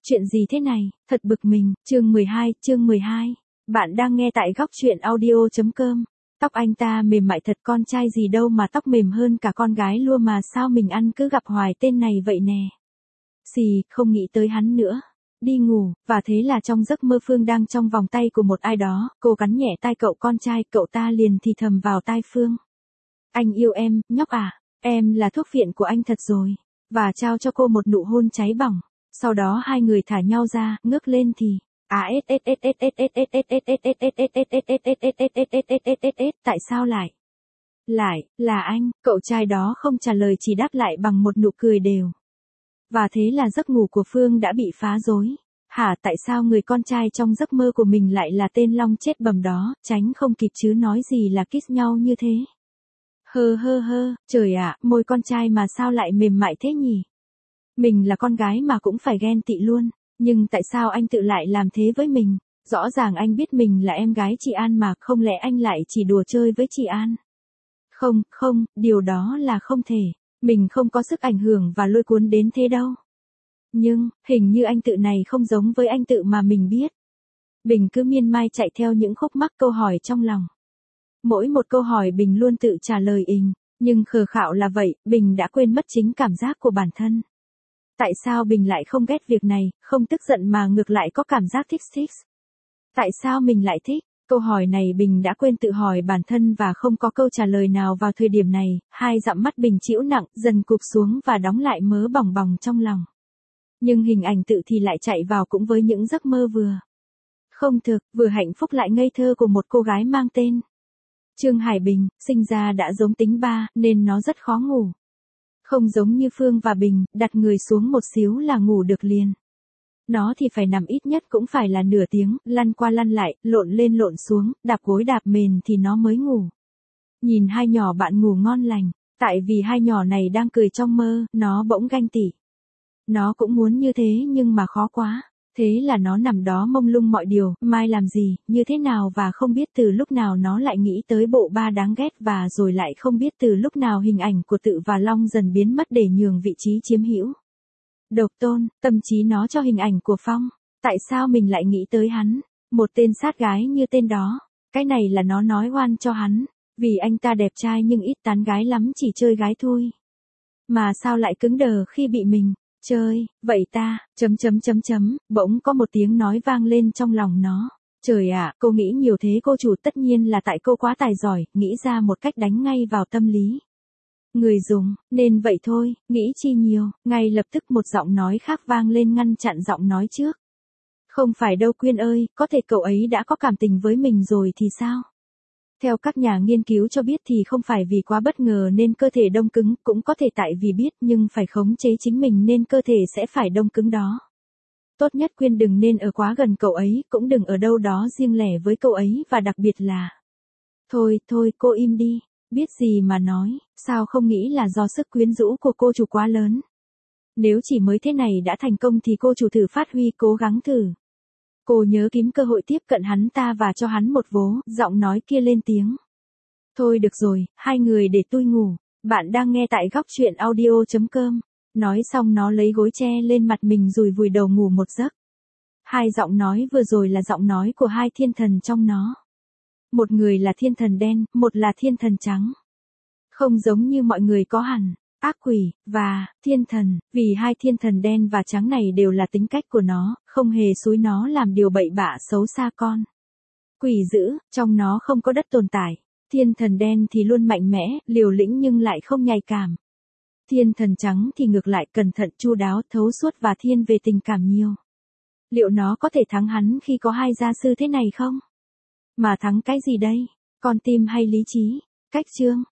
Chuyện gì thế này, thật bực mình, chương 12. Bạn đang nghe tại góc truyện audio.com. Tóc anh ta mềm mại thật, con trai gì đâu mà tóc mềm hơn cả con gái luôn mà, sao mình ăn cứ gặp hoài tên này vậy nè. Xì, không nghĩ tới hắn nữa. Đi ngủ, và thế là trong giấc mơ Phương đang trong vòng tay của một ai đó, cô cắn nhẹ tai cậu con trai, cậu ta liền thì thầm vào tai Phương. Anh yêu em, nhóc à, em là thuốc viện của anh thật rồi. Và trao cho cô một nụ hôn cháy bỏng. Sau đó hai người thả nhau ra, ngước lên thì tại sao lại là anh, cậu trai đó không trả lời, chỉ đáp lại bằng một nụ cười đều. Và thế là giấc ngủ của Phương đã bị phá rối. Hả, tại sao người con trai trong giấc mơ của mình lại là tên Long chết bầm đó, tránh không kịp chứ nói gì là kiss nhau như thế. Trời ạ, môi con trai mà sao lại mềm mại thế nhỉ? Mình là con gái mà cũng phải ghen tị luôn, nhưng tại sao anh tự lại làm thế với mình? Rõ ràng anh biết mình là em gái chị An mà, không lẽ anh lại chỉ đùa chơi với chị An? Không, điều đó là không thể. Mình không có sức ảnh hưởng và lôi cuốn đến thế đâu. Nhưng, hình như anh tự này không giống với anh tự mà mình biết. Bình cứ miên man chạy theo những khúc mắc câu hỏi trong lòng. Mỗi một câu hỏi Bình luôn tự trả lời nhưng khờ khạo là vậy, Bình đã quên mất chính cảm giác của bản thân. Tại sao Bình lại không ghét việc này, không tức giận mà ngược lại có cảm giác thích? Tại sao mình lại thích? Câu hỏi này Bình đã quên tự hỏi bản thân và không có câu trả lời nào vào thời điểm này. Hai dặm mắt Bình trĩu nặng, dần cụp xuống và đóng lại mớ bòng bòng trong lòng. Nhưng hình ảnh tự thì lại chạy vào cũng với những giấc mơ vừa không thực, vừa hạnh phúc lại ngây thơ của một cô gái mang tên Trương Hải Bình. Sinh ra đã giống tính ba, nên nó rất khó ngủ. Không giống như Phương và Bình, đặt người xuống một xíu là ngủ được liền. Nó thì phải nằm ít nhất cũng phải là nửa tiếng, lăn qua lăn lại, lộn lên lộn xuống, đạp gối đạp mền thì nó mới ngủ. Nhìn hai nhỏ bạn ngủ ngon lành, tại vì hai nhỏ này đang cười trong mơ, nó bỗng ganh tị. Nó cũng muốn như thế nhưng mà khó quá. Thế là nó nằm đó mông lung mọi điều, mai làm gì, như thế nào và không biết từ lúc nào nó lại nghĩ tới bộ ba đáng ghét và rồi lại không biết từ lúc nào hình ảnh của tự và Long dần biến mất để nhường vị trí chiếm hữu. Độc tôn, tâm trí nó cho hình ảnh của Phong. Tại sao mình lại nghĩ tới hắn? Một tên sát gái như tên đó. Cái này là nó nói oan cho hắn. Vì anh ta đẹp trai nhưng ít tán gái lắm, chỉ chơi gái thôi. Mà sao lại cứng đờ khi bị mình chơi, vậy ta, bỗng có một tiếng nói vang lên trong lòng nó. Trời ạ, cô nghĩ nhiều thế cô chủ, tất nhiên là tại cô quá tài giỏi, nghĩ ra một cách đánh ngay vào tâm lý người dùng, nên vậy thôi, nghĩ chi nhiều. Ngay lập tức một giọng nói khác vang lên ngăn chặn giọng nói trước. Không phải đâu Quyên ơi, có thể cậu ấy đã có cảm tình với mình rồi thì sao? Theo các nhà nghiên cứu cho biết thì không phải vì quá bất ngờ nên cơ thể đông cứng, cũng có thể tại vì biết nhưng phải khống chế chính mình nên cơ thể sẽ phải đông cứng đó. Tốt nhất Quyên đừng nên ở quá gần cậu ấy, cũng đừng ở đâu đó riêng lẻ với cậu ấy và đặc biệt là... Thôi, cô im đi, biết gì mà nói, sao không nghĩ là do sức quyến rũ của cô chủ quá lớn. Nếu chỉ mới thế này đã thành công thì cô chủ thử phát huy, cố gắng thử. Cô nhớ kiếm cơ hội tiếp cận hắn ta và cho hắn một vố, giọng nói kia lên tiếng. Thôi được rồi, hai người để tôi ngủ, bạn đang nghe tại góc truyện audio.com. Nói xong nó lấy gối che lên mặt mình rồi vùi đầu ngủ một giấc. Hai giọng nói vừa rồi là giọng nói của hai thiên thần trong nó. Một người là thiên thần đen, một là thiên thần trắng. Không giống như mọi người có hẳn ác quỷ và thiên thần, vì hai thiên thần đen và trắng này đều là tính cách của nó, không hề xúi nó làm điều bậy bạ xấu xa con quỷ dữ, trong nó không có đất tồn tại. Thiên thần đen thì luôn mạnh mẽ, liều lĩnh nhưng lại không nhạy cảm. Thiên thần trắng thì ngược lại cẩn thận, chu đáo, thấu suốt và thiên về tình cảm nhiều. Liệu nó có thể thắng hắn khi có hai gia sư thế này không? Mà thắng cái gì đây? Con tim hay lý trí? Cách chương